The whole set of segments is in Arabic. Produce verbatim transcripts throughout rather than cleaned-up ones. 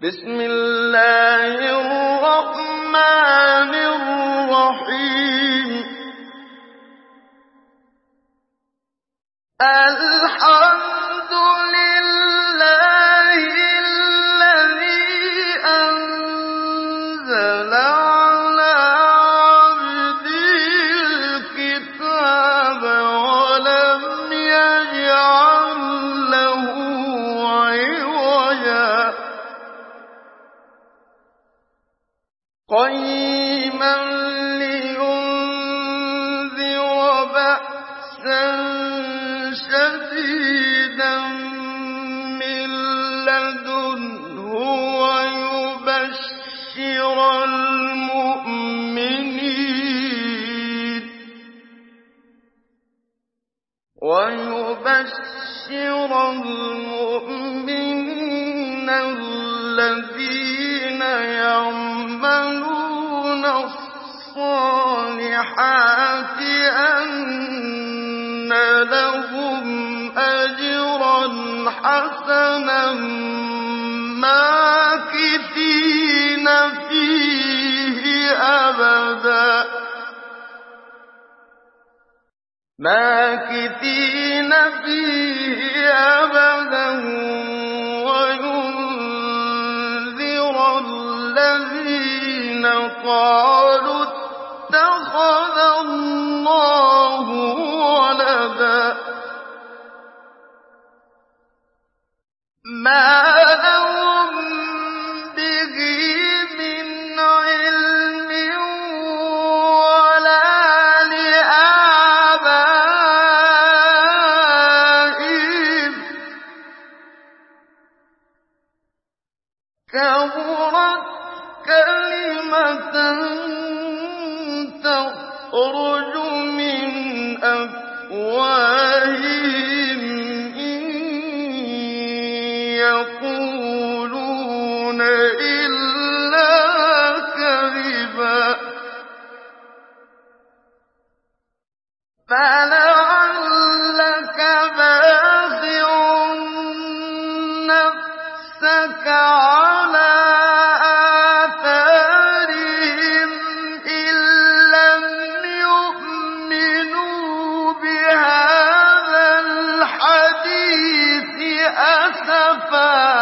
بسم الله الرحمن الرحيم الحمد لله الذي أنزل على عبده الكتاب ولم يجعل له عوجا قيما لينذر بأسا شديدا من لدنه ويبشر المؤمنين ويبشر المؤمنين الذين يعملون الصالحات أن لهم أجرا حسنا ماكثين فيه أبدا ماكثين فيه أبدا وينذر الذين قالوا اتخذ الله ولدا ما لهم به من علم ولا لآبائهم كبرت كلمة تخرج من أفواههم إن يقولون إلا كذبا فلعلك باخع نفسك على آثارهم إن لم يؤمنوا بهذا الحديث أسفا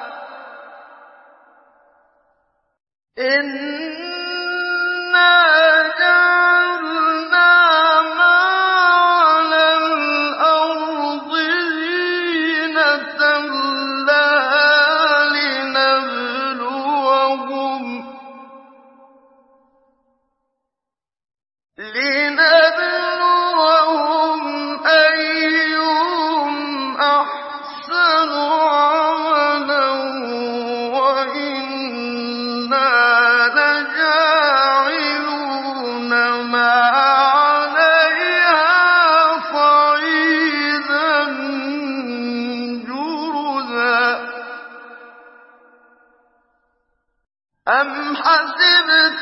إنا جعلنا ما على الأرض زينة لها لنبلوهم لنبلوهم أيهم أحسن عملا وإنا لجاعلون ما عليها صعيدا جرزا أم حسبت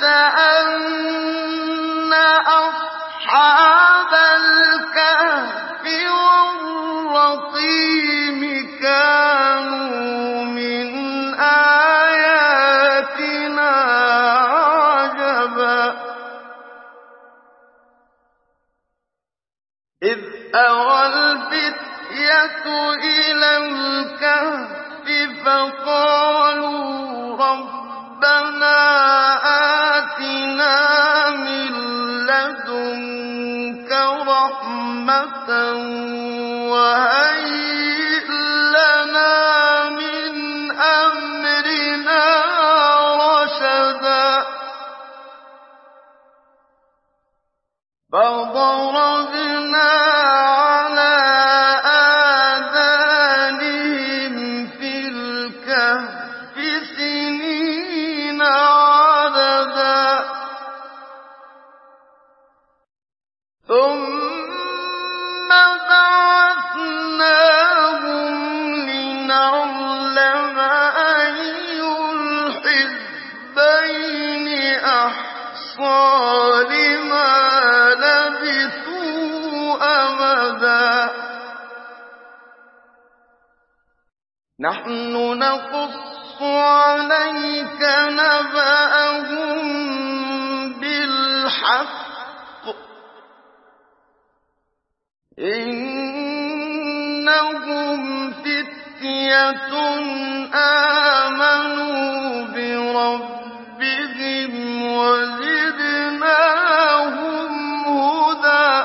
أن أصحاب الكهف والرقيم كانوا من آياتنا عجبا إذ أوى الفتية إلى الكهف فقالوا ربنا آتنا من لدنك رحمة وهيئ لنا من أمرنا رشدا فضربنا على آذانهم في الكهف سنين عددا ثم بعثناهم لنعلم أي الحزبين أحصى لما لبثوا أمدا نحن نقص عليك عَلَيْكَ نَبَأَهُم بِالْحَقِّ ۚ إِنَّهُمْ فِتْيَةٌ آمَنُوا بِرَبِّهِمْ وَزِدْنَاهُمْ هُدًى.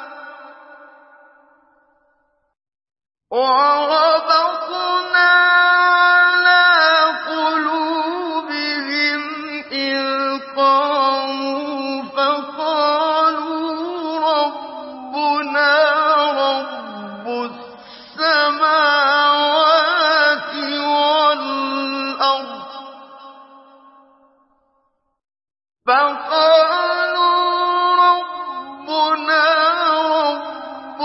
وَرَبَطْنَا عَلَىٰ قُلُوبِهِمْ إِذْ قَامُوا فَقَالُوا رَبُّنَا رَبُّ السَّمَاوَاتِ وَالْأَرْضِ فَقَالُوا رَبُّنَا رَبُّ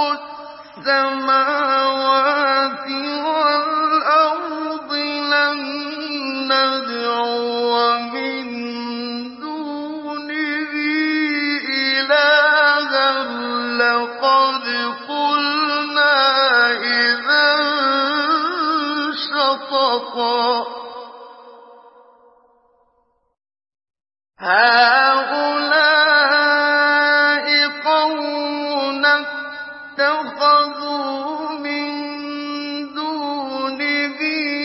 السَّمَاوَاتِ وَالْأَرْضِ لَن نَّدْعُوَ مِن دُونِهِ إِلَٰهًا لَّقَدْ قُلْنَا إِذًا شَطَطًا. هَٰؤُلَاءِ قَوْمُنَا اتَّخَذُوا مِن دُونِهِ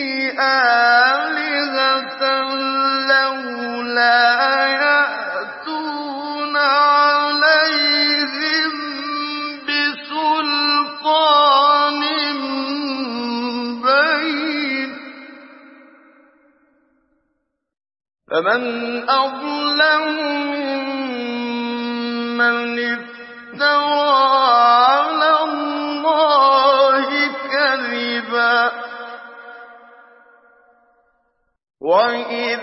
آلِهَةً لَّوْلَا يَأْتُونَ عَلَيْهِم بِسُلْطَانٍ بَيِّنٍ. فَمَنْ أَظْلَمُ مِمَّنِ افْتَرَىٰ عَلَى اللَّهِ كَذِبًا. وَإِذِ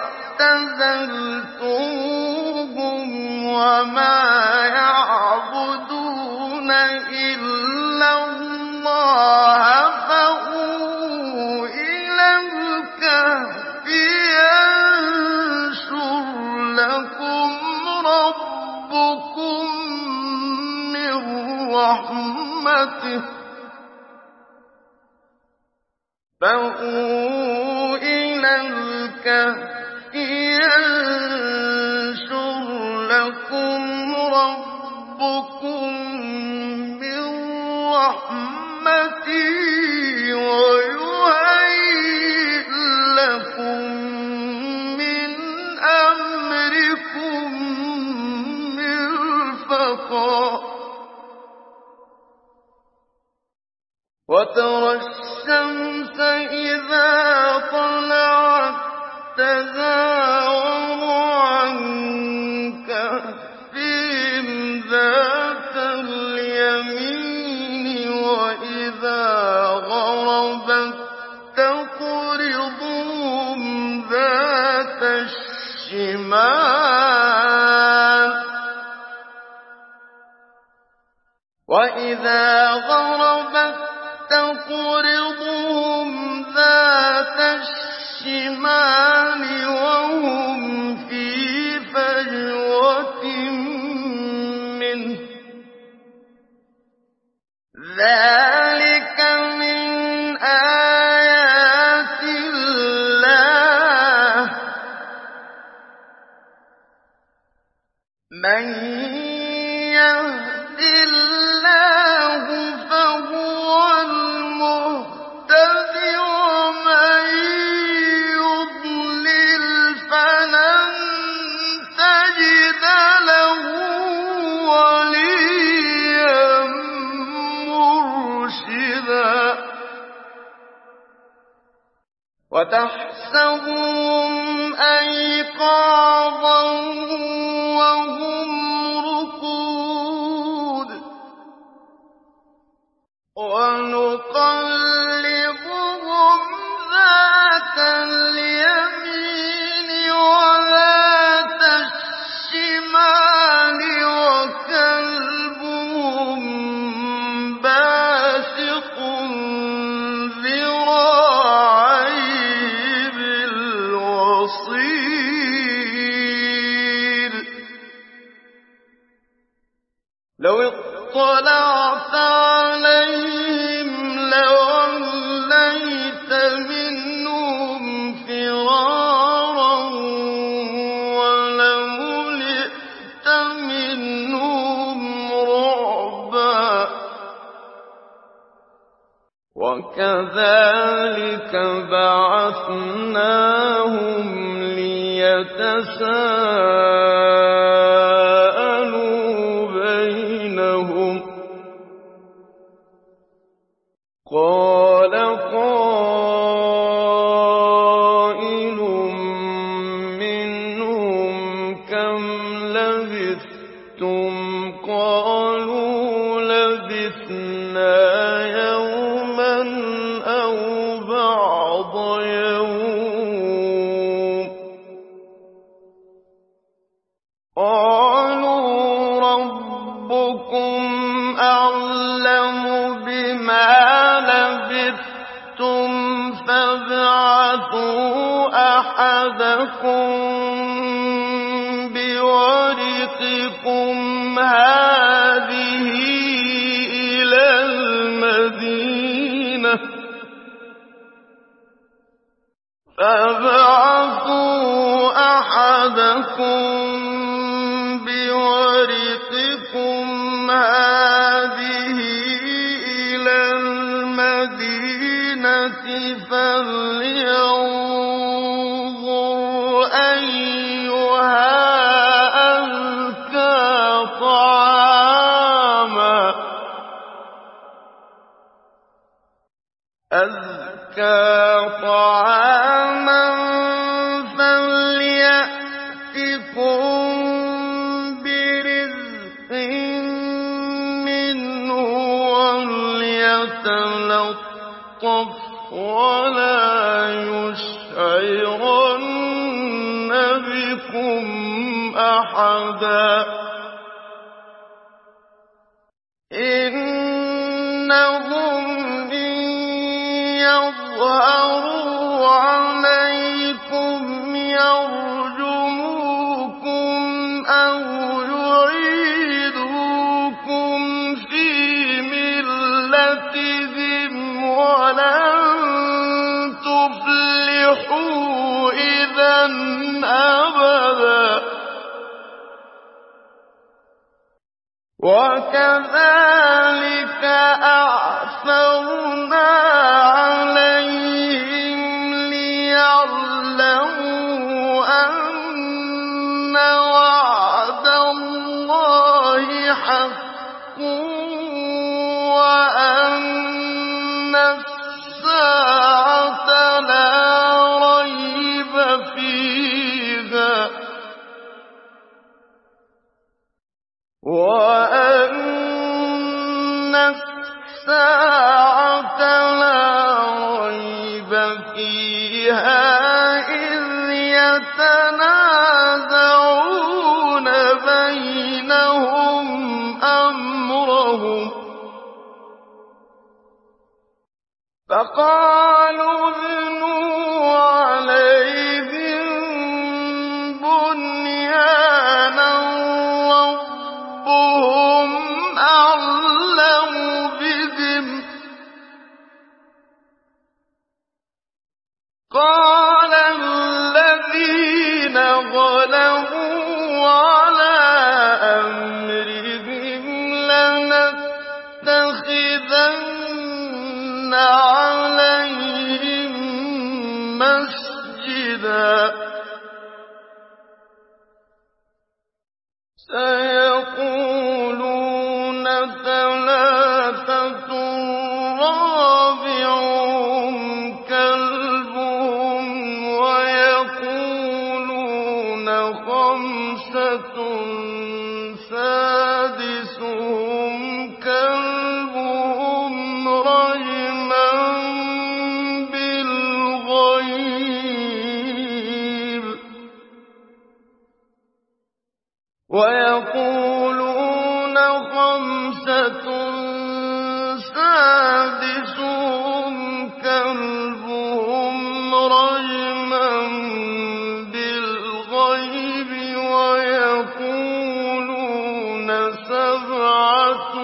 اعْتَزَلْتُمُوهُمْ وَمَا يَعْبُدُونَ إِلَّا اللَّهَ فَأْوُوا إِلَى الْكَهْفِ يَنشُرْ لَكُمْ رَبُّكُم مِّن رَّحْمَتِهِ ۚ فَأْوُوا إِلَى الْكَهْفِ يَنشُرْ لَكُمْ رَبُّكُم مِّن رَّحْمَتِهِ وَيُهَيِّئْ لَكُم مِّنْ أَمْرِكُم مِّرْفَقًا. وَتَرَى الشَّمْسَ إِذَا طَلَعَت تَّزَاوَرُ عَن كَهْفِهِمْ ذَاتَ الْيَمِينِ وَإِذَا غَرَبَت تَّقْرِضُهُمْ ذَاتَ الشِّمَالِ وَإِذَا غَرَبَت تَّقْرِضُهُمْ ذَاتَ الشِّمَالِ وَهُمْ فِي فَجْوَةٍ مِّنْهُ ۚ ذَٰلِكَ مِنْ آيَاتِ اللَّهِ ۗ مَن يَهْدِ اللَّهُ فَهُوَ الْمُهْتَدِ ۖ وَمَن يُضْلِلْ فَلَن تَجِدَ لَهُ وَلِيًّا مُّرْشِدًا. وَتَحْسَبُهُمْ أَيْقَاظًا وَهُمْ رُقُودٌ وَنُقَلِّبُهُمْ ذَاتَ الْيَمِينِ وَذَاتَ الشِّمَالِ وَكَلْبُهُم بَاسِطٌ ذِرَاعَيْهِ بِالْوَصِيدِ. لَوِ اطَّلَعْتَ عَلَيْهِمْ لَوَلَّيْتَ مِنْهُمْ فِرَارًا فَبَعَثْنَاهُمْ لِيَتَسَاءَلُوا بَيْنَهُمْ ۚ قَالَ قَائِلٌ مِّنْهُمْ كَمْ لَبِثْتُمْ ۖ قَالُوا لَبِثْنَا يَوْمًا أَوْ بَعْضَ يَوْمٍ ۚ قَالُوا رَبُّكُمْ أَعْلَمُ بِمَا لَبِثْتُمْ فَابْعَثُوا أَحَدَكُم بِوَرِقِكُمْ هَٰذِهِ إِلَى الْمَدِينَةِ فَابْعَثُوا أَحَدَكُم بِوَرِقِكُمْ هَٰذِهِ إِلَى الْمَدِينَةِ فَلْيَنظُرْ أَيُّهَا أَزْكَىٰ طَعَامًا فَلْيَأْتِكُم بِرِزْقٍ مِّنْهُ وَلْيَتَلَطَّفْ وَلَا يُشْعِرَنَّ بِكُمْ أَحَدًا إِنَّهُمْ إِن يَظْهَرُوا عَلَيْكُمْ يَرْجُمُوكُمْ أَوْ يُعِيدُوكُمْ فِي مِلَّتِهِمْ وَلَن تُفْلِحُوا إِذًا أَبَدًا وَكَذَٰلِكَ أَعْثَرْنَا عَلَيْهِمْ لِيَعْلَمُوا أَنَّ وَعْدَ اللَّهِ حَقٌّ وَأَنَّ السَّاعَةَ لَا رَيْبَ فِيهَا وَأَنَّ السَّاعَةَ لَا رَيْبَ فِيهَا إِذْ يَتَنَازَعُونَ بَيْنَهُمْ أَمْرَهُمْ ۖ فَقَالُوا ابْنُوا عَلَيْهِم بُنْيَانًا رَّبُّهُمْ أَعْلَمُ بِهِمْ ۚ قَالَ الَّذِينَ غَلَبُوا عَلَىٰ أَمْرِهِمْ لَنَتَّخِذَنَّ عَلَيْهِم مَّسْجِدًا سَيَقُولُونَ ثَلَاثَةٌ رَّابِعُهُمْ كَلْبُهُمْ وَيَقُولُونَ خَمْسَةٌ سَادِسُهُمْ كَلْبُهُمْ رَجْمًا بِالْغَيْبِ وَيَقُولُونَ خَمْسَةٌ سَادِسُهُمْ كَلْبُهُمْ رَجْمًا بِالْغَيْبِ وَيَقُولُونَ سَبْعَةٌ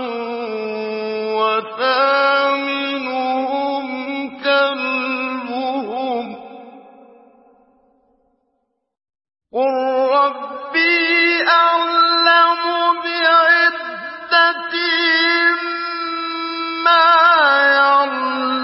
وَثَامِنُهُمْ كَلْبُهُمْ ۚ قُل رَّبِّي أَعْلَمُ بِعِدَّتِهِم مَّا يَعْلَمُونَ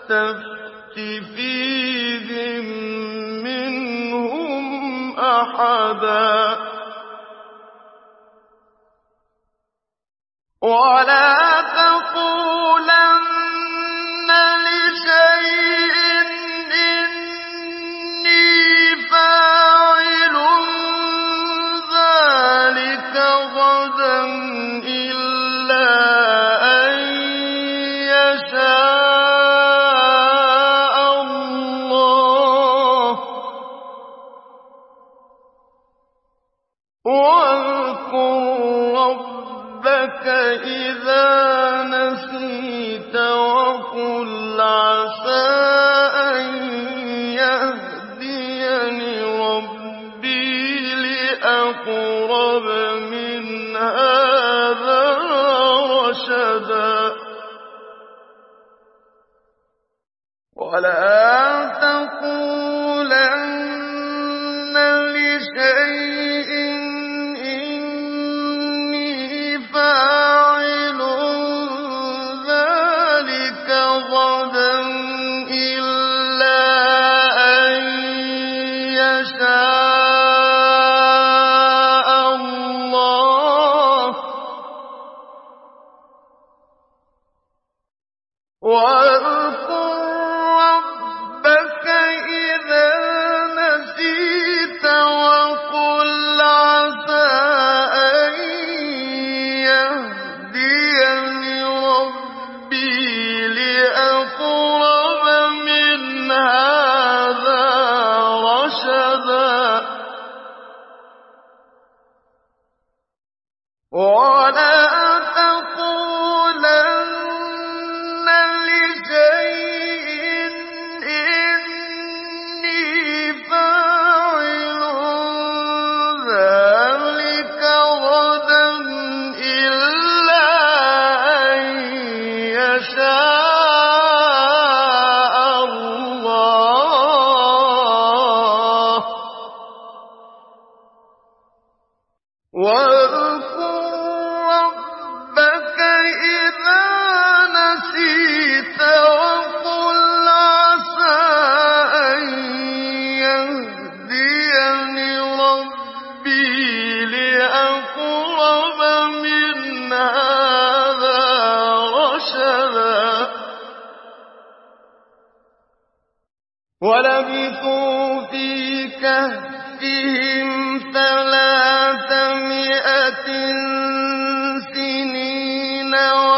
تستفت فيهم منهم أحدا ولا تقولن لشيء إني فاعل ذلك غدا إلا أن يشاء الله واذكر ربك إذا نسيت وقل عسى أن يهديني ربي لأقرب من هذا رشدا ولا تقولن لشيء إني فاعل ذلك غدا إلا أن يشاء الله واذكر ربك إذا نسيت وقل عسى أن يهديني ربي لأقرب من هذا رشدا ولا تقولن لشيء إني فاعل ذلك غدا إلا أن يشاء الله واذكر ربك إذا نسيت وقل عسى أن يهديني ربي لأقرب من هذا رشدا ولبثوا في كهفهم ثلاثمائة سنين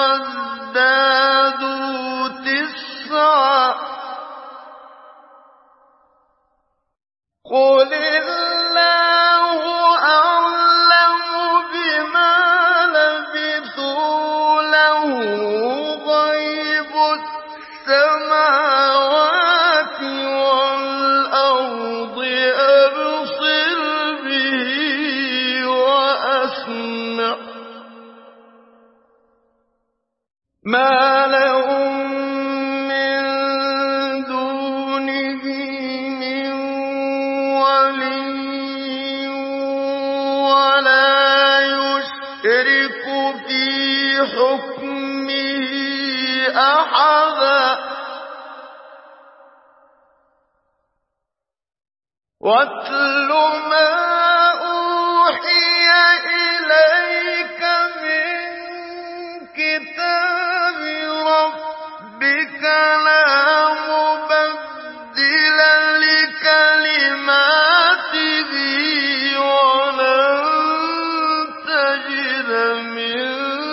وازدادوا تسعا قل الله أعلم بما لبثوا له غيب السماوات والأرض أبصر به وأسمع ما لهم من دونه من ولي ولا يشرك في حكمه أحدا واتل ما أوحي إليك من كتاب ربك لا مبدل لكلماته ولن تجد من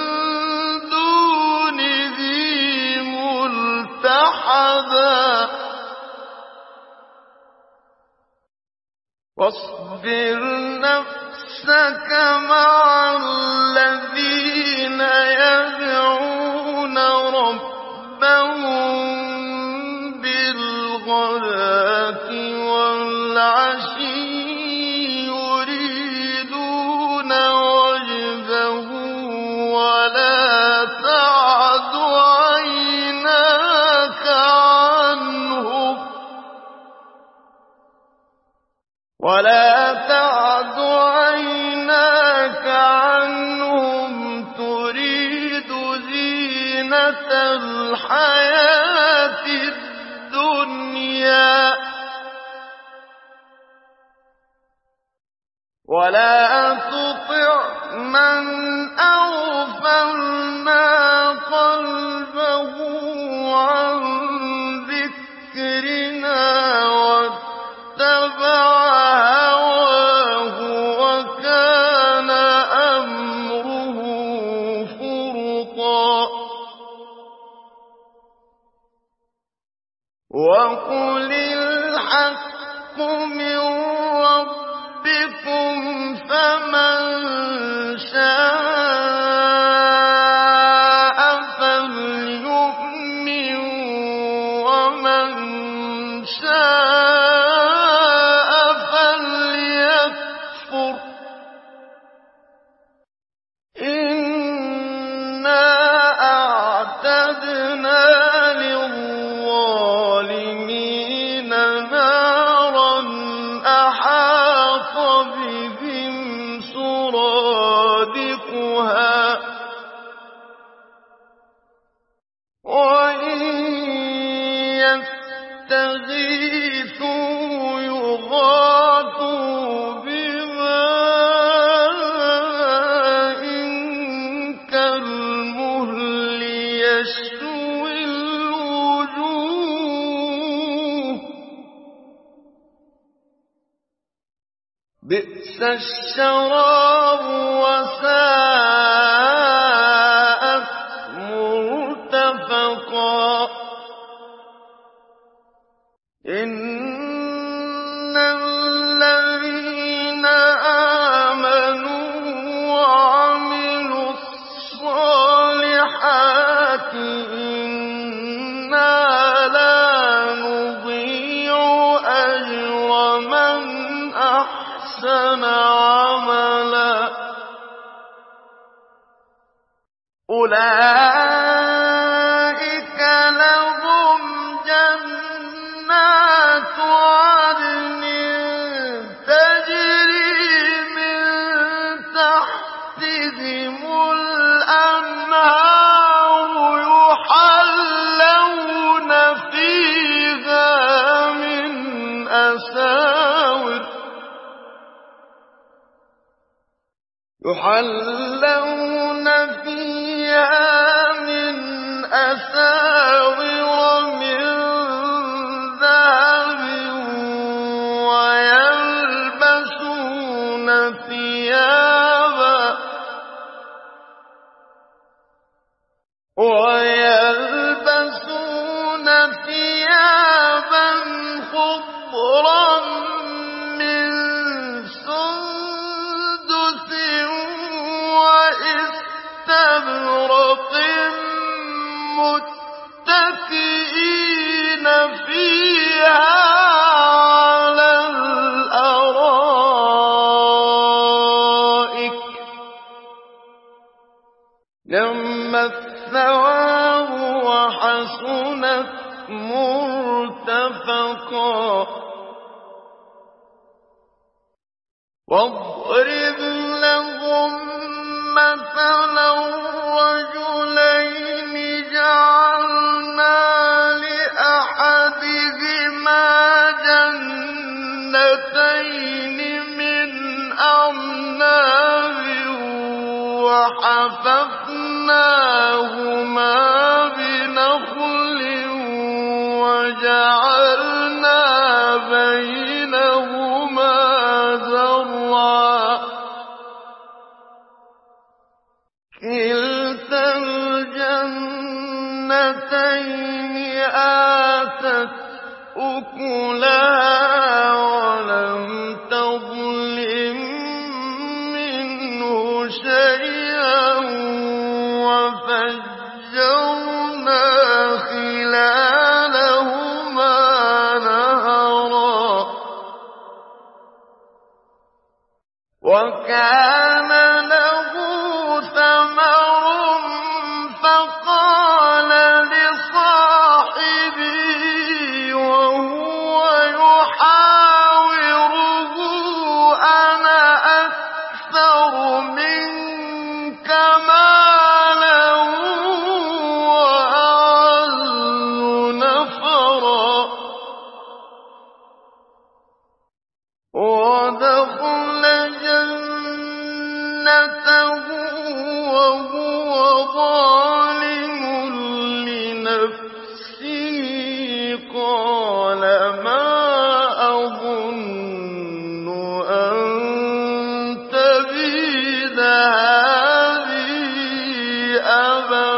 دونه ملتحدا واصبر نفسك مع الذين يدعون ربهم بالغداة والعشي يريدون وجهه ولا تعد عيناك عنهم ولا تعد عيناك عنهم تريد زينة الحياة الدنيا ولا تطع من أغفلنا قلبه عن ذكرنا واتبع هواه وكان أمره فرطا وقل الحق من ربكم فمن شاء فليؤمن ومن شاء فليكفر إنا أعتدنا للظالمين نارا أحاط بهم سرادقها وإن يستغيثوا يغاثوا بماء كالمهل يشوي الوجوه بئس الشراب وساءت مرتفقا إن الذين آمنوا وعملوا الصالحات إنا لا نضيع أجر من أحسن عملا أولئك لهم جنات عدن تجري من تحتهم الأنهار يحلون فيها من أساور يحلون فيها من أساور من ذهب ويلبسون ثيابا ويلبسون ثيابا خضرا من سندس وإستبرق متكئين فيها على الأرائك نعم الثواب وحسنت مرتفقا واضرب لهم مثلا رجلين جعلنا لأحدهما جنتين من أعناب وحففناهما بنخل وجعلنا بينهما زرعا كلتا الجنتين آتت أكلها ولم تظلم منه شيئا وفجرنا خلالهما نهرا وكان له ثمر فقال لصاحبه وهو يحاوره أنا أكثر منك مالا وأعز نفرا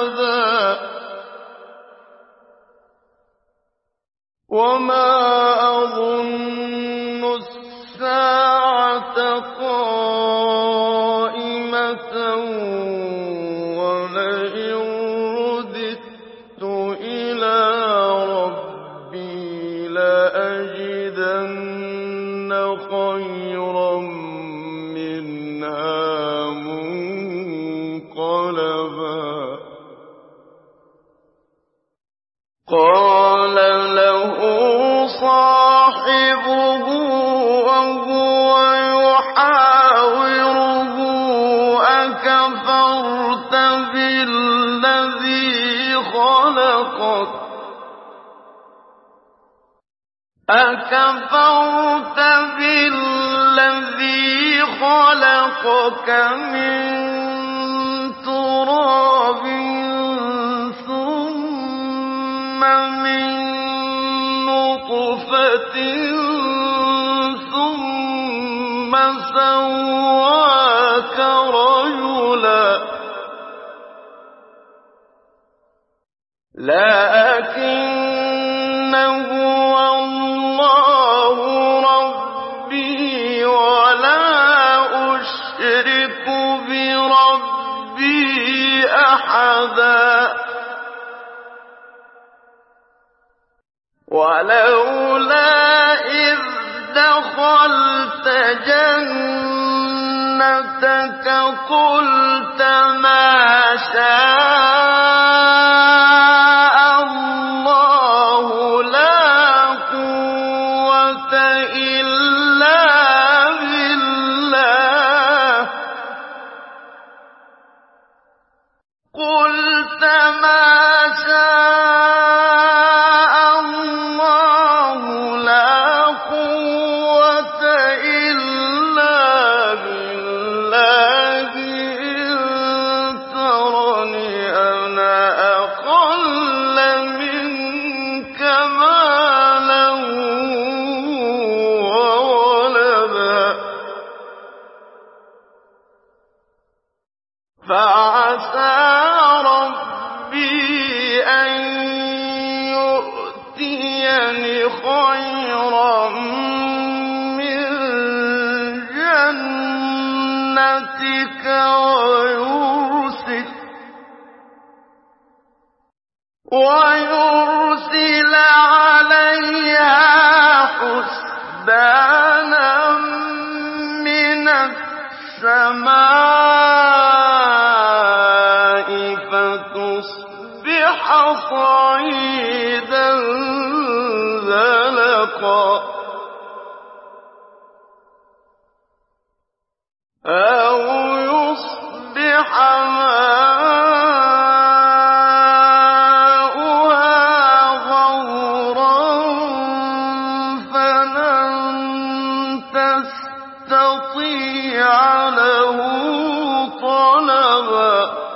أحدا وما أظن الساعة قائمة ولئن رددت إلى ربي لأجدن خيرا منها منقلبا قال له صاحبه وهو يحاوره أكفرت بالذي خلقك أكفرت بالذي خلقك من تراب ثم من نطفة ثم سواك رجلا لكن هو الله ربي ولا أشرك بربي أحدا ولولا إذ دخلت جنتك قلت ما شاء الله لا قوة إلا بالله قلت ما شاء الله لا قوة إلا بالله إن ترني أنا أقل منك مالا وولدا فعسى ربي أن يؤتيني خيرا من جنتك ويرسل ويرسل عليها حسبانا من السماء فتصبح صعيدا زلقا أو يصبح ماؤها غورا فلن تستطيع له طلبا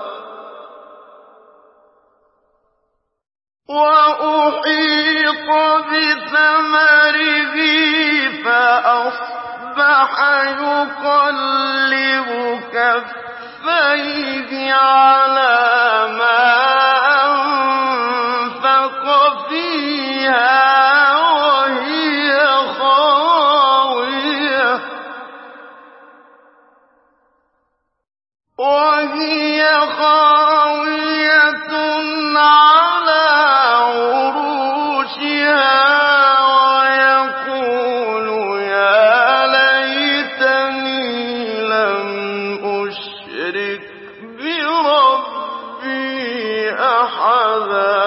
وأحيط بثمره فأصبح يقلب كفيه على ما أنفق فيها وهي خاوية وهي خاوية على عروشها ويقول يا ليتني لم أشرك بربي أحدا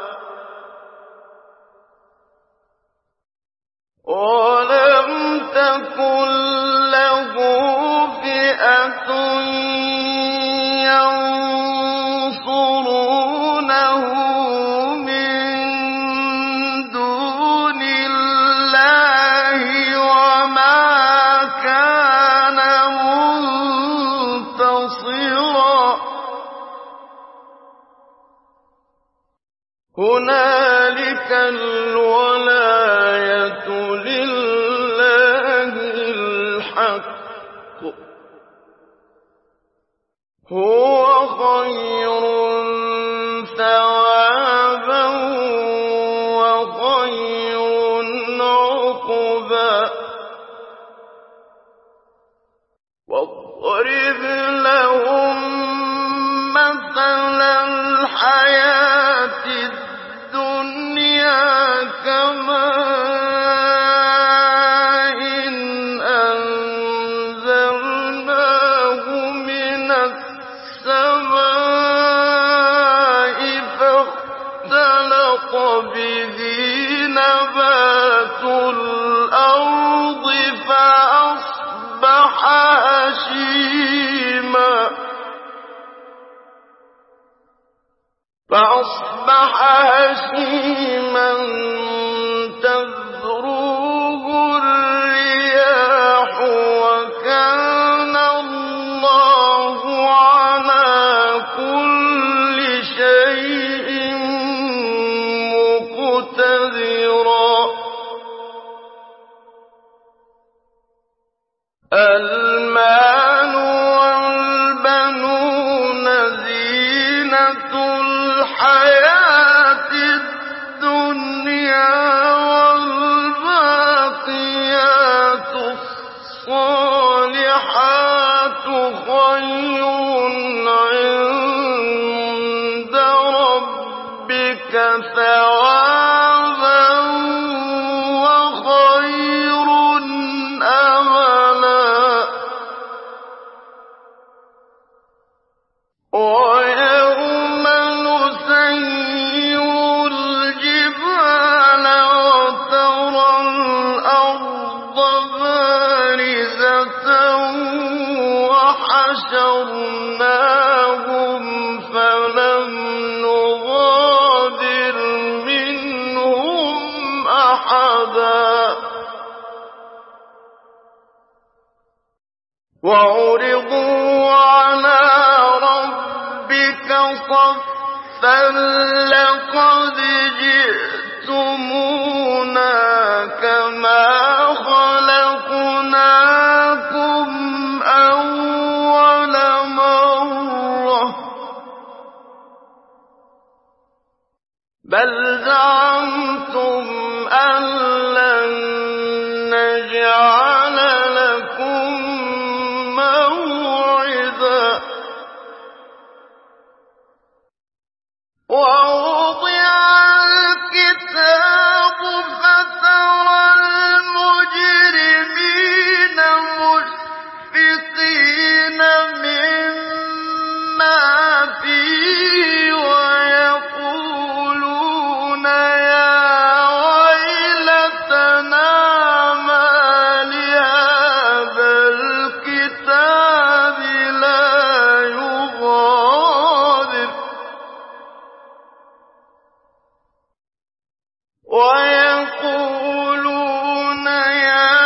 ولم تكن له فئة ينصرونه من دون الله وما كان منتصرا هنالك الولاية لله الحق هو خير ثوابا وخير عقبا واضرب لهم مثل الحياة الدنيا كماء أنزلناه من السماء فاختلط به نبات الأرض فأصبح هشيما فأصبح هشيما تذروه الرياح وكان الله على كل شيء مقتدرا المال والبنون زينة الحياة الدنيا والباقيات الصالحات خير عند ربك ثوابا وخير أملا ويوم نسير الجبال وترى الأرض بارزة وحشرناهم فلم نغادر منهم أحدا وعرضوا على ربك صفا لقد جئتمونا كما خلقناكم أول مرة بل زعمتم أن لن نجعل لكم موعدا ووضع الكتاب فترى المجرمين مشفقين مما فيه ويقولون يا ويلتنا ما لهذا الكتاب لا يغادر ويقولون يا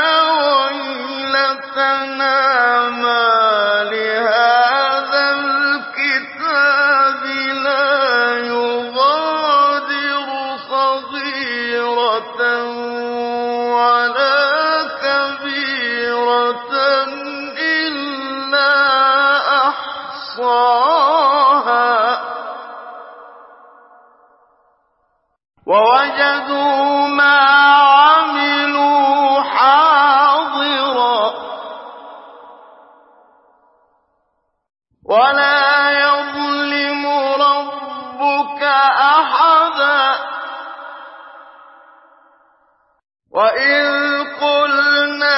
ويلتنا ما لهذا الكتاب لا يغادر صغيرة ولا كبيرة إلا أحصاها ووجدوا ما عملوا حاضرا ولا يظلم ربك أحدا وإذ قلنا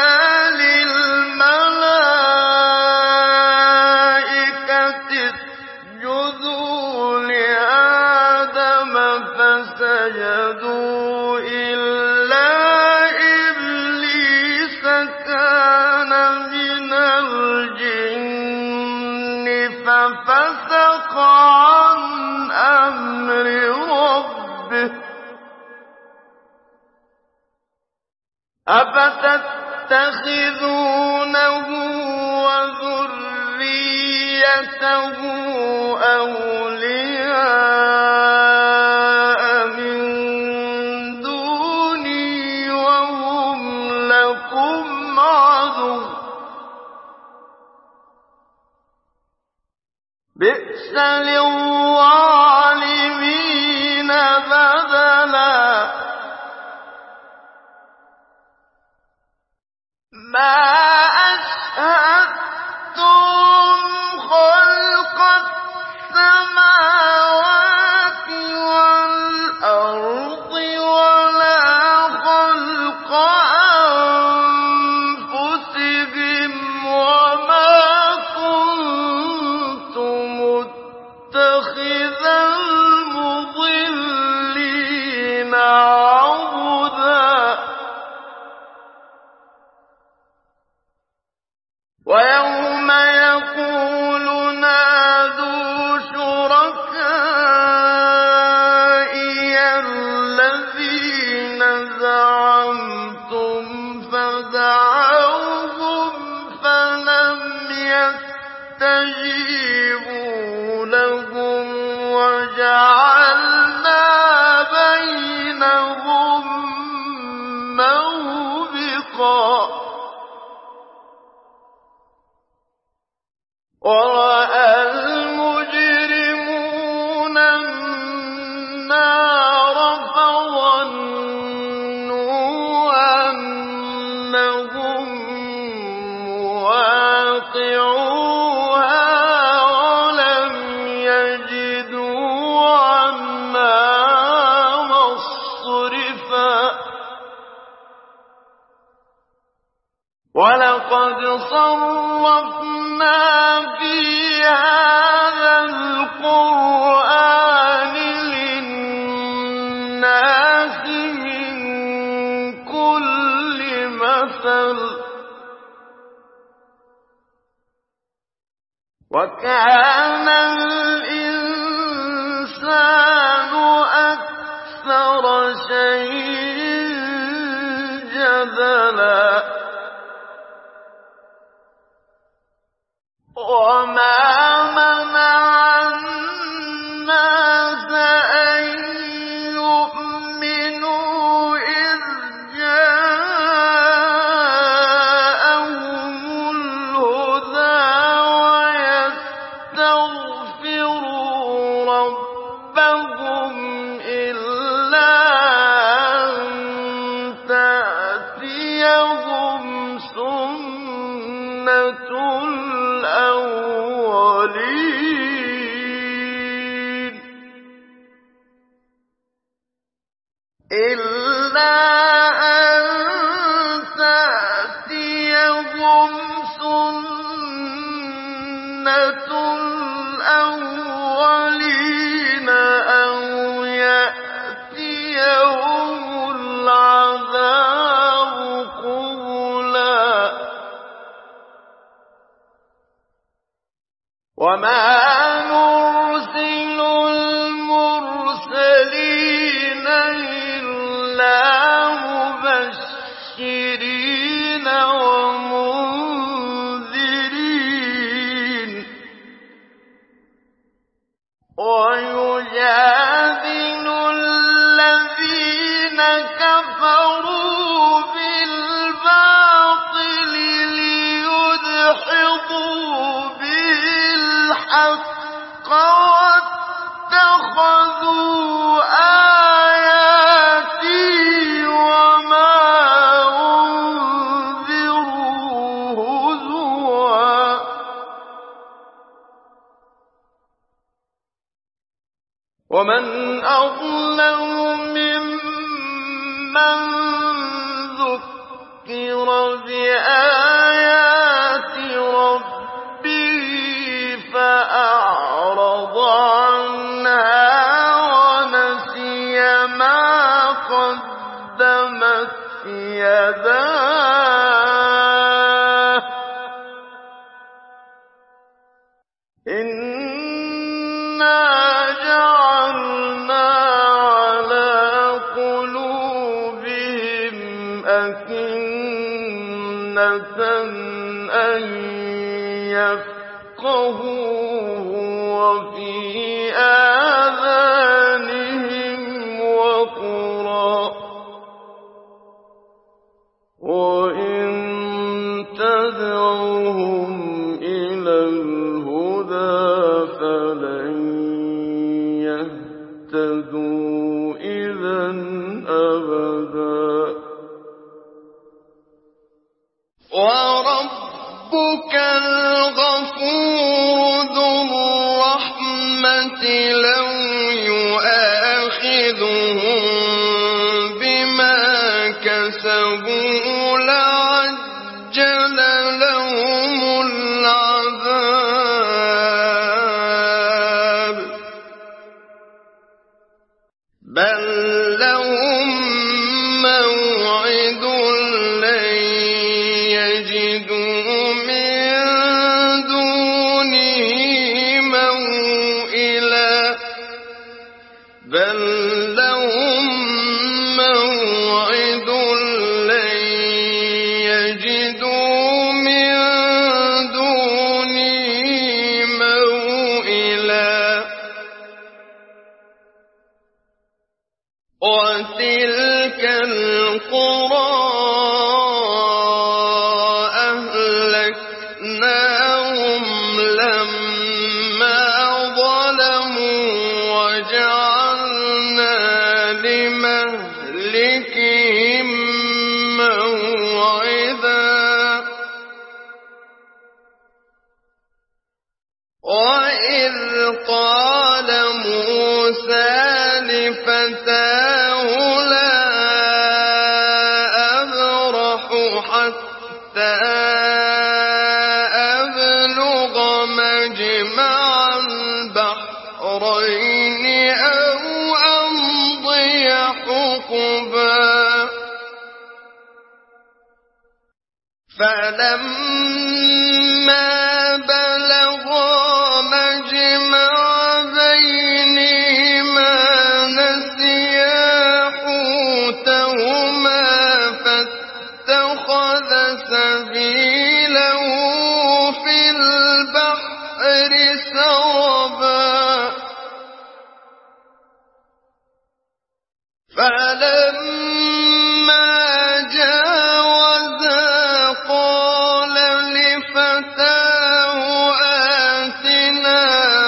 للملائكة اسجدوا لآدم فسجدوا إلا إبليس كان من الجن ففسق عن أمر ربه أفتتخذونه وذريته أولياء من دوني وهم لكم عدو بئس للظالمين النَّارَ فَظَنُّوا أَنَّهُم مُّوَاقِعُوهَا وَلَمْ يَجِدُوا عَنْهَا مَصْرِفًا وَلَقَدْ صَرَّفْنَا فِي هَٰذَا الْقُرْآنِ لِلنَّاسِ مِن كُلِّ مَثَلٍ ۚ وَكَانَ الْإِنسَانُ أَكْثَرَ شَيْءٍ جَدَلًا وَمَا مَنَعَ النَّاسَ أَن يُؤْمِنُوا إِذْ جَاءَهُمُ الْهُدَىٰ وَيَسْتَغْفِرُوا رَبَّهُمْ إِلَّا أَن تَأْتِيَهُمْ سُنَّةُ الْأَوَّلِينَ إِلَّا أَن تَأْتِيَهُمْ سُنَّةُ الْأَوَّلِينَ أَوْ يَأْتِيَهُمُ الْعَذَابُ قُبُلًا وَمَا نُرْسِلُ الْمُرْسَلِينَ إِلَّا مُبَشِّرِينَ وَمُنذِرِينَ وَيُجَادِلُ الَّذِينَ كَفَرُوا بِالْبَاطِلِ لِيُدْحِضُوا بِهِ الْحَقَّ وَاتَّخَذُوا آيَاتِي وَمَا أُنذِرُوا هُزُوًا وَمَنْ أَظْلَمُ مِمَّن ذُكِّرَ بِآيَاتِ رَبِّهِ فَأَعْرَضَ عَنْهَا وَنَسِيَ مَا قَدَّمَتْ يَدَاهُ إِنَّا جَعَلْنَا عَلَىٰ قُلُوبِهِمْ أَكِنَّةً أَن يَفْقَهُوهُ وَفِي آذَانِهِمْ وَقْرًا ۚ وَإِن تَدْعُهُمْ إِلَى الْهُدَىٰ فَلَن يَهْتَدُوا إِذًا أَبَدًا وَرَبُّكَ الْغَفُورُ ذُو الرَّحْمَةِ لَوْ يُؤَاخِذُهُم بِمَا كَسَبُوا لَعَجَّلَ لَهُمُ الْعَذَابَ بَل لَّهُم مَّوْعِدٌ لَّن يَجِدُوا مِن دُونِهِ مَوْئِلًا بَل لَّهُم مَّوْعِدٌ لَّن يَجِدُوا مِن دُونِهِ مَوْئِلًا وَتِلْكَ الْقُرَىٰ أَهْلَكْنَاهُمْ لَمَّا ظَلَمُوا وجعلنا لمهلكهم موعدا وإذ قال موسى لفتاه لا أبرح حتى أبلغ مجمع البحرين أو أمضي حقبا فلما بلغا مجمع بينهما نسيا حوتهما فاتخذ سبيله في البحر سربا فلما جاوزا قال لفتاه آتنا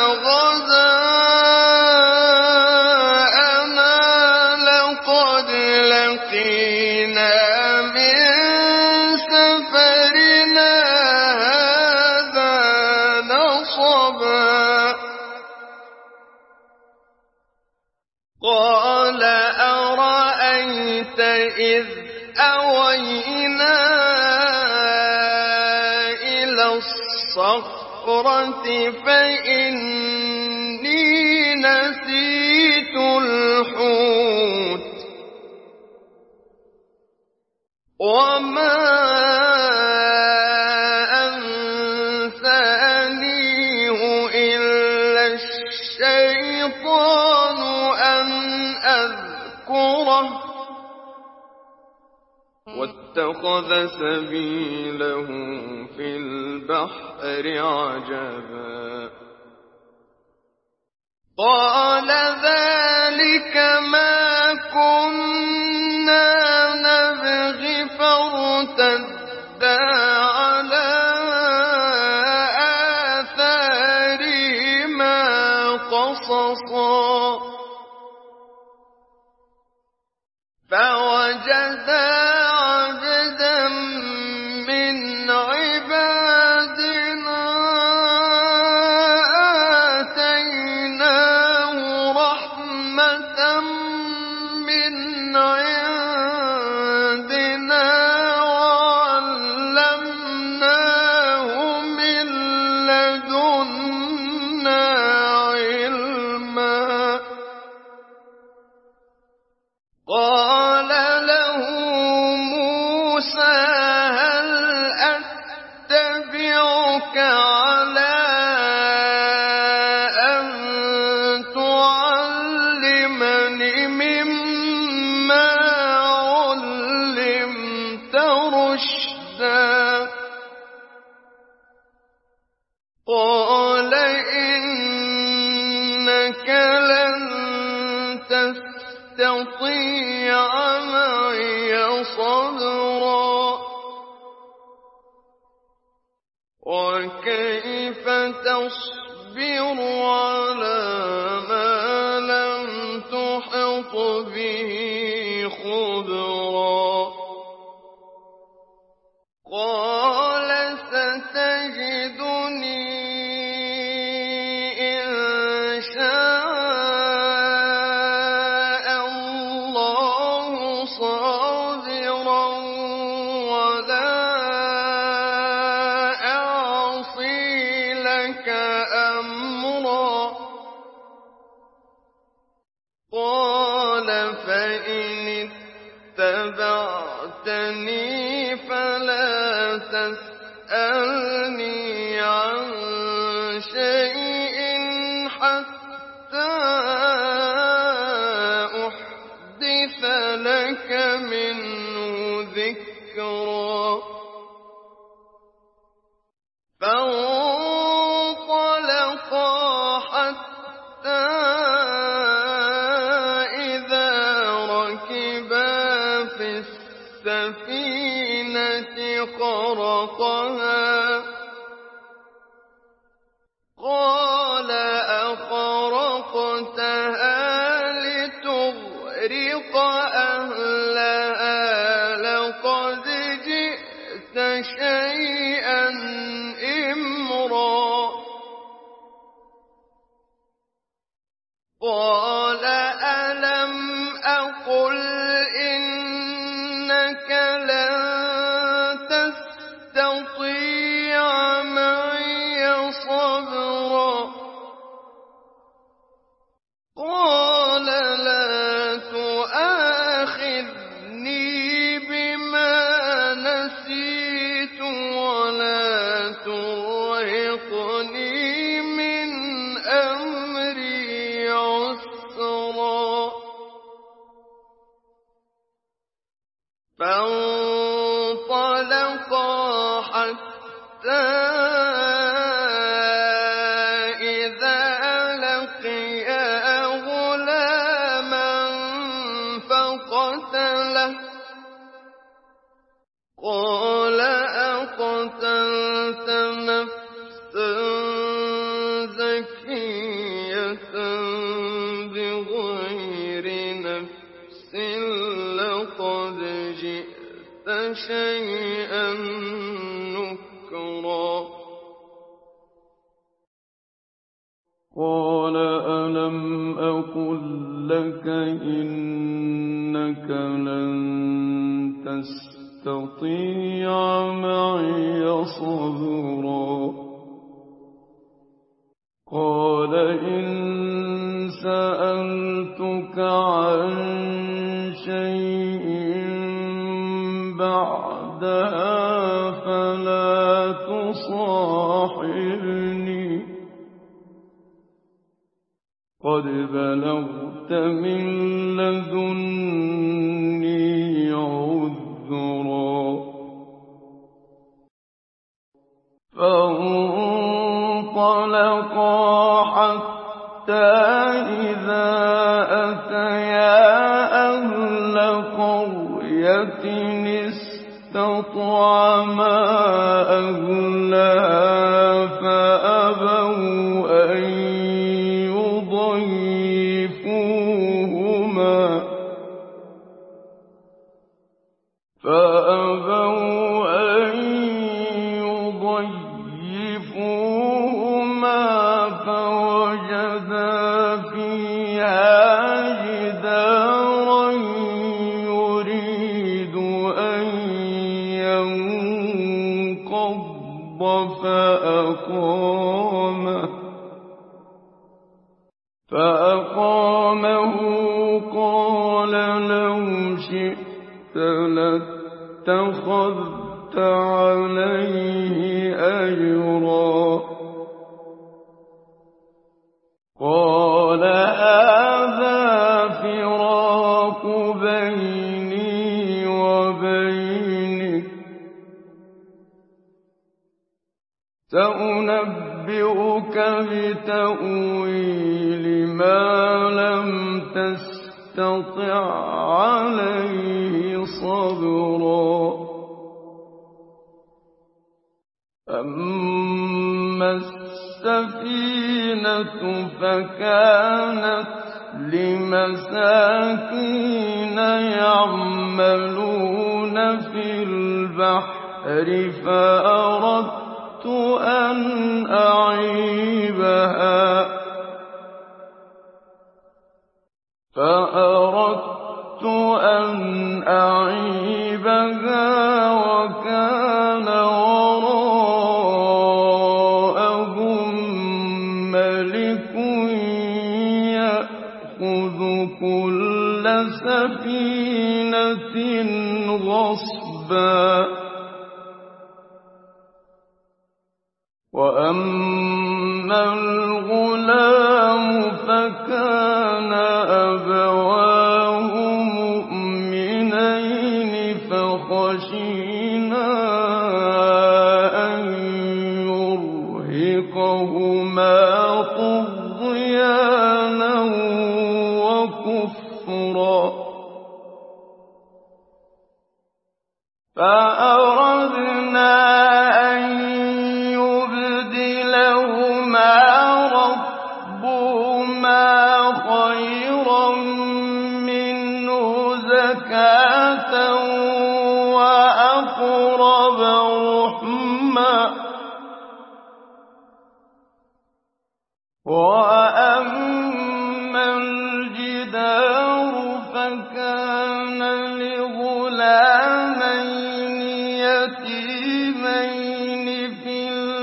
غداءنا لقد لقينا من سفرنا هذا نصبا قال أرأيت إذ أوينا إلى الصخرة فإني نسيت الحوت وما أنسانيه إلا الشيطان أن أذكره واتخذ سبيله في البحر عجبا قال ذلك ما كنا نبغي فارتدا على آثارهما قصصا فوجدا عبدا من عبادنا آتيناه رحمة من عندنا وعلمناه من لدنا علما قال له موسى هل أتبعك على أن تعلمني مما علمت رشدا قال إنك لن تستطيع معي صبرا وكيف تصبر على ما لم تحط به خبرا قال ستجدني إن شاء الله صابرا ولا أعصي لك أمرا قال فإن اتبعتني فلا تسألني عن شيء حتى أحدث لك منه ذكرا فانطلقا حتى إذا ركبا في السفينة خرقها قال أخرقتها لتغرق أهلها لقد جئت شيئا إمرا قال ألم أقل إنك لن تستطيع معي صبرا قال لا تؤاخذني بما نسيت ولا ترهقني من أمري عسرا فانطلقا حتى إذا لقيا غلاما فقتله قال أقتلت نفسا زكية بغير نفس لقد جئت شيئا نكرا قال ألم أقل لك إنك لن تستطيع معي صبرا قال إن سألتك عن شيء بعدها فلا تصاحبني قد بلغت من لدني عذرا فانطلقا حتى إذا أتيا أهل قرية استطعما أهلها فأبوا أن يضيفوهما فأبوا أن يضيفوهما فوجدا فيها جدارا يريد أن ينقض فأقامه فأقامه قال لو شئت لاتخذت عليه أجرا قال هذا فراق بيني وبينك سأنبئك بتأويل ما لم تستطع عليه صبرا أما السفينة فكانت لمساكين يعملون في البحر فأردت أن أعيبها فأردت أن أعيبها وكان وراءهم ملك يأخذ كل سفينة غصبا وأما الغلام فكان أبواه مؤمنين فخشينا أن يرهقهما طغيانا وكفرا فأردنا أن يبدلهما ربهما خيرا الجدار فكان لغلامين يتيمين في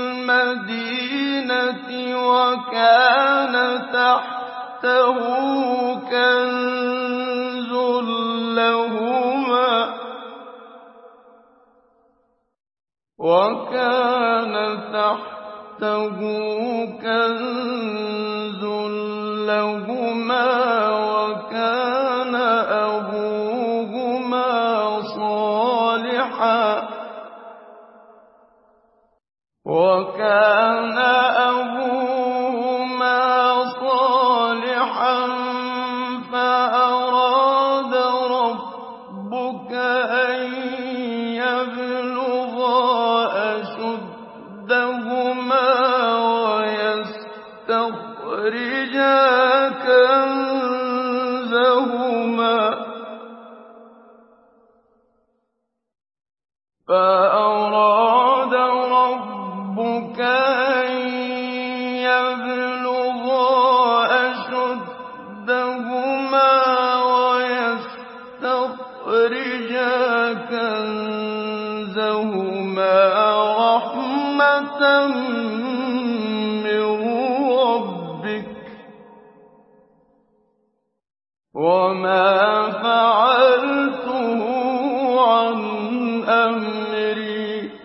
المدينة وكان تحته كنز لهما وكان تحته كنز لهما وكان أبوهما صالحا وكان أبوهما صالحا فأراد ربك أن يبلغا أشدهما ويستخرجا كنزهما فأراد ربك أن يبلغا أشدهما ويستخرجا كنزهما رحمة من ربك وما فعلته عن أمري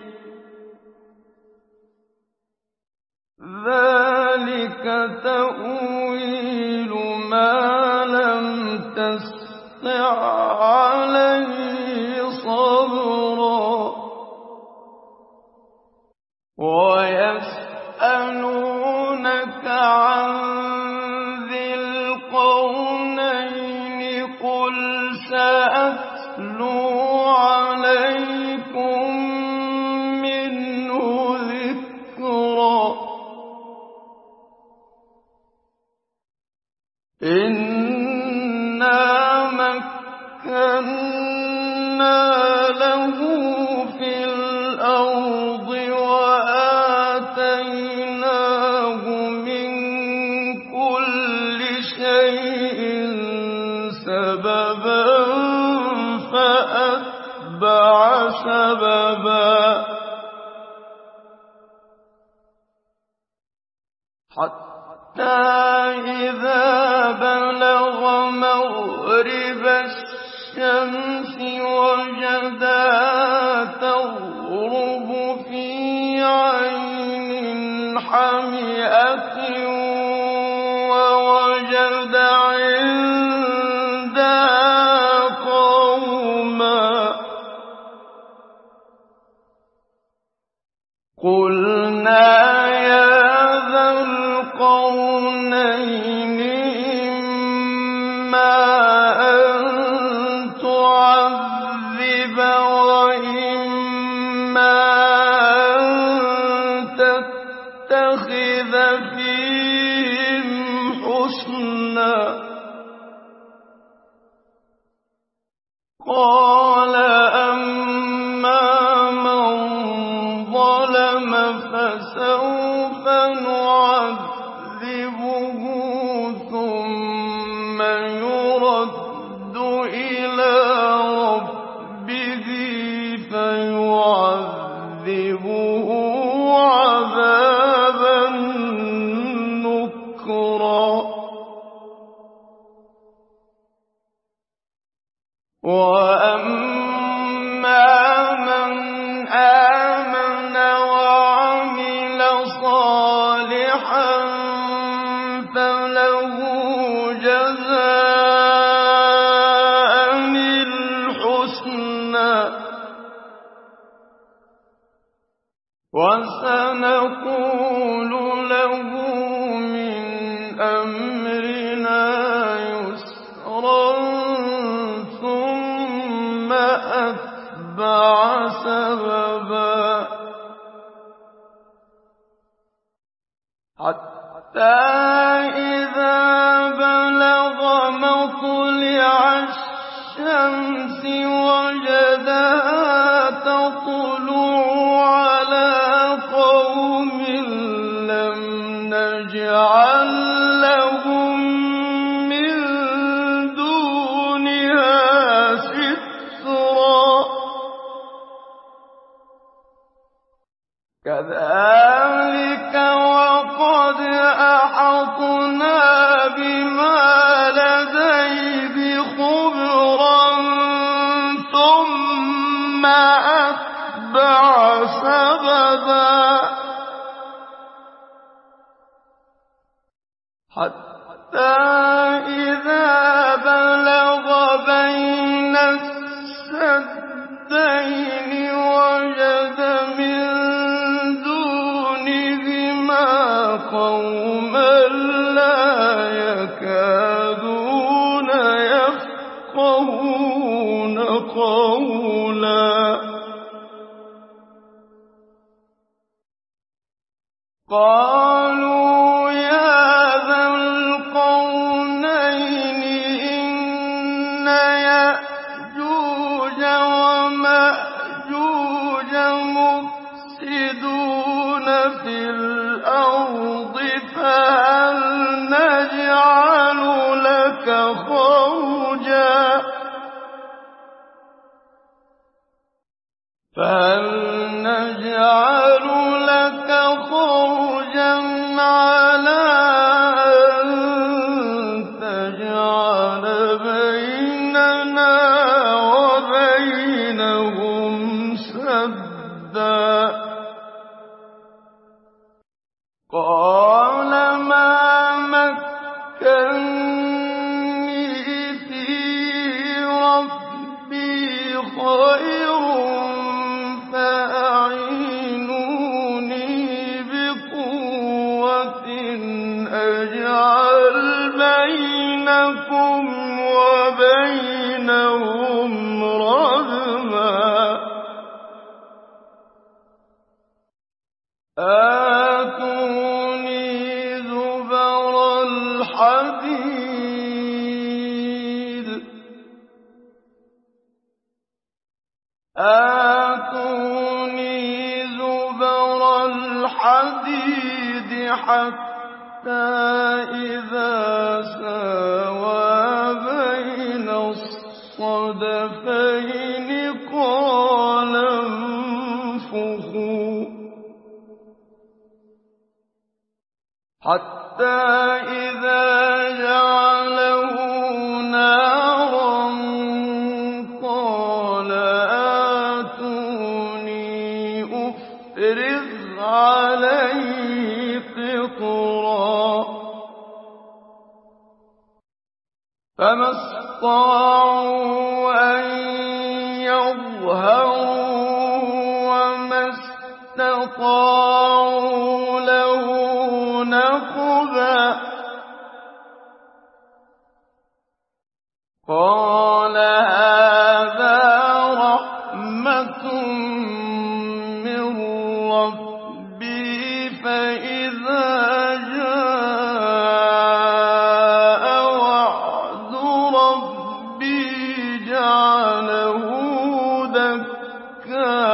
ذلك تأويل ما لم تسطع عليه صبرا ويسألونك عن ذي القرنين قل سأتلو عليكم منه ذكرا إنا مكنا له في الأرض وآتيناه من كل شيء سببا فأتبع سببا حتى إذا بلغ مغرب الشمس وجدها تغرب في عين حمئة ووجد عندها قوما قلنا يا ذا القرنين إما أن تعذب وإما أن تتخذ فيهم حسنا قال أما من ظلم فسوف نعذبه ثم يرد إلى ربه فيعذبه عذابا نكرا وأما من آمن وعمل صالحا فله جزاء الحسنى وسنقول له من أمرنا يسرا ثم أتبع سببا حتى إذا بلغ مطلع الشمس وجدها تطلع على قوم لم نجعل لهم من ثم أتبع سببا حتى إذا بلغ بين السدين وجد من دونهما قوما لا يكادون يفقهون قولا قالوا يا ذا القرنين إن يأجوج ومأجوج مفسدون في الأرض فهل نجعل لك خرجا فهل نجعل لك خرجا على أن تجعل بيننا وبينهم سدا قال ما مكني فيه ربي خير فأعينوني بقوة أجعل بينكم وبينهم ردما آتوني زبر الحديد آتوني زبر الحديد حتى إذا ساوى بين الصدفين قال انفخوا حتى إذا جعله نارا قال آتوني أفرغ عليه قطرا فما استطاعوا أن يظهروا وما استطاعوا له نقبا قال هذا رحمة من ربي فإذا جاء وعد ربي جعله دكا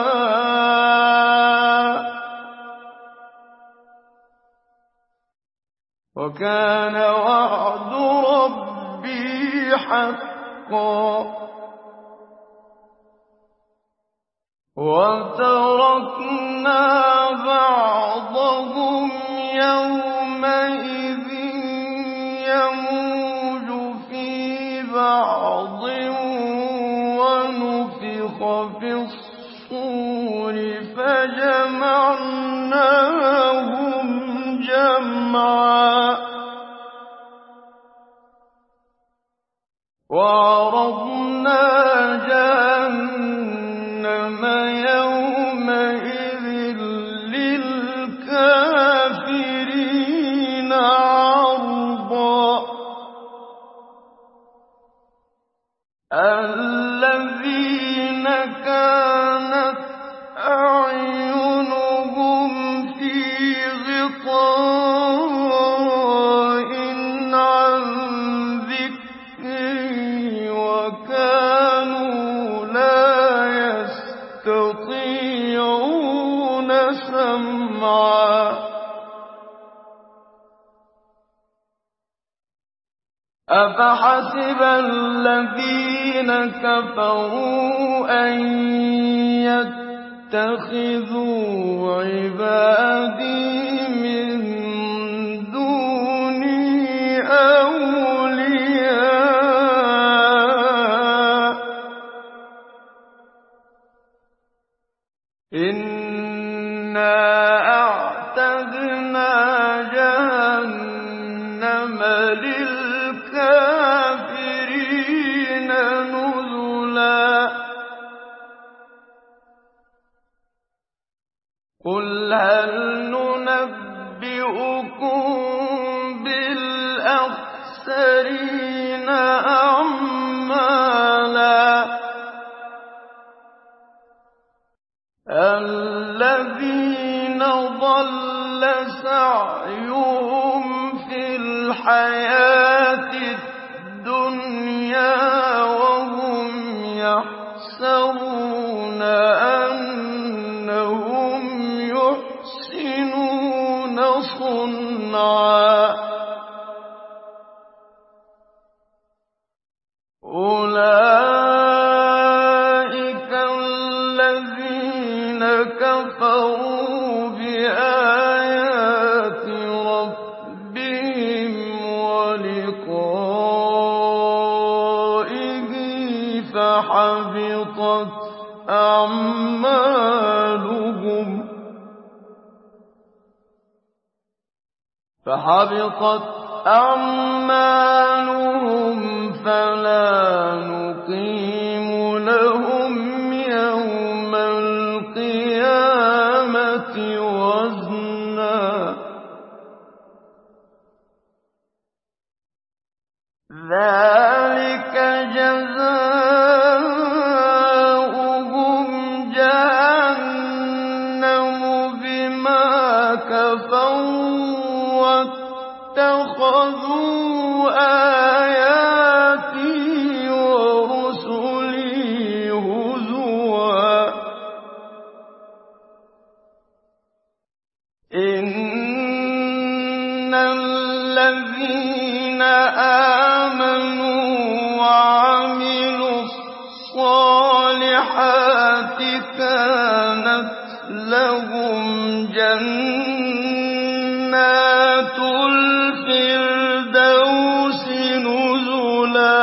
وكان وعد ربي حقا وتركنا بعضهم يومئذ يموج في بعض ونفخ في الصور فجمعناهم جمعا وعرضنا جهنم يومئذ للكافرين عرضا الذين كانت أعينهم في غطاء عن ذكري وكانوا لا يستطيعون سمعا أفحسب الذين كفروا أن يتخذوا عبادي من دوني أولياء هل ننبئكم بالأخسرين أعمالا الذين ضل سعيهم في الحياة الدنيا وهم يحسبون أنهم يحسنون صنعا أولئك الذين كفروا بآيات ربهم ولقائه فحبطت أعمالهم فحبطت أعمالهم فلا نقيم لهم يوم القيامة وزنا ذلك جزاؤهم جهنم بما كفروا واتخذوا آياتي ورسلي هزوا إن الذين آمنوا وعملوا الصالحات كانت لهم جنات الفردوس نزلا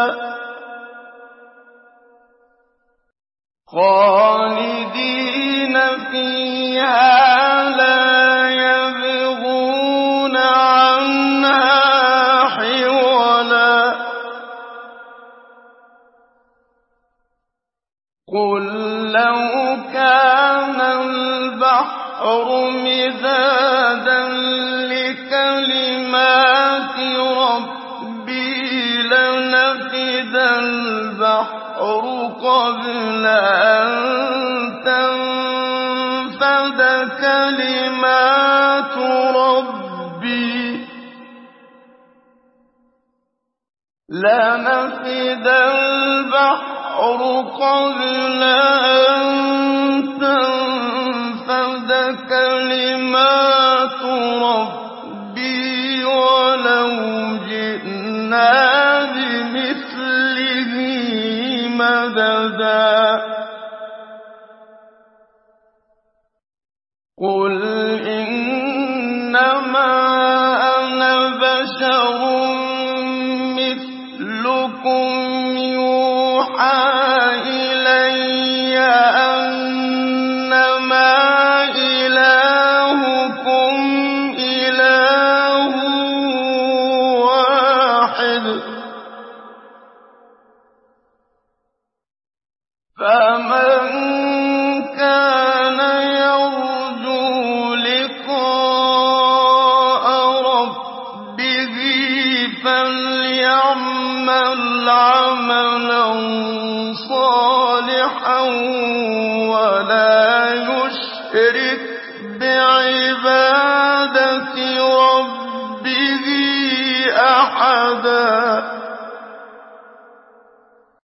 خالدين فيها لا يبغون عنها حولا قل لو كان البحر مدادا لكلمات ربي لنفد البحر قبل أن تنفد كلمات ربي لنفد البحر قبل أن تنفد كلمات ربي ولو جئنا بمثله مددا قل إنما أنا بشر مثلكم يوحى إلي أنما إلهكم إله واحد فمن كان يرجو لقاء ربه فليعمل عملا صالحا ولا يشرك بعبادة ربه أحدا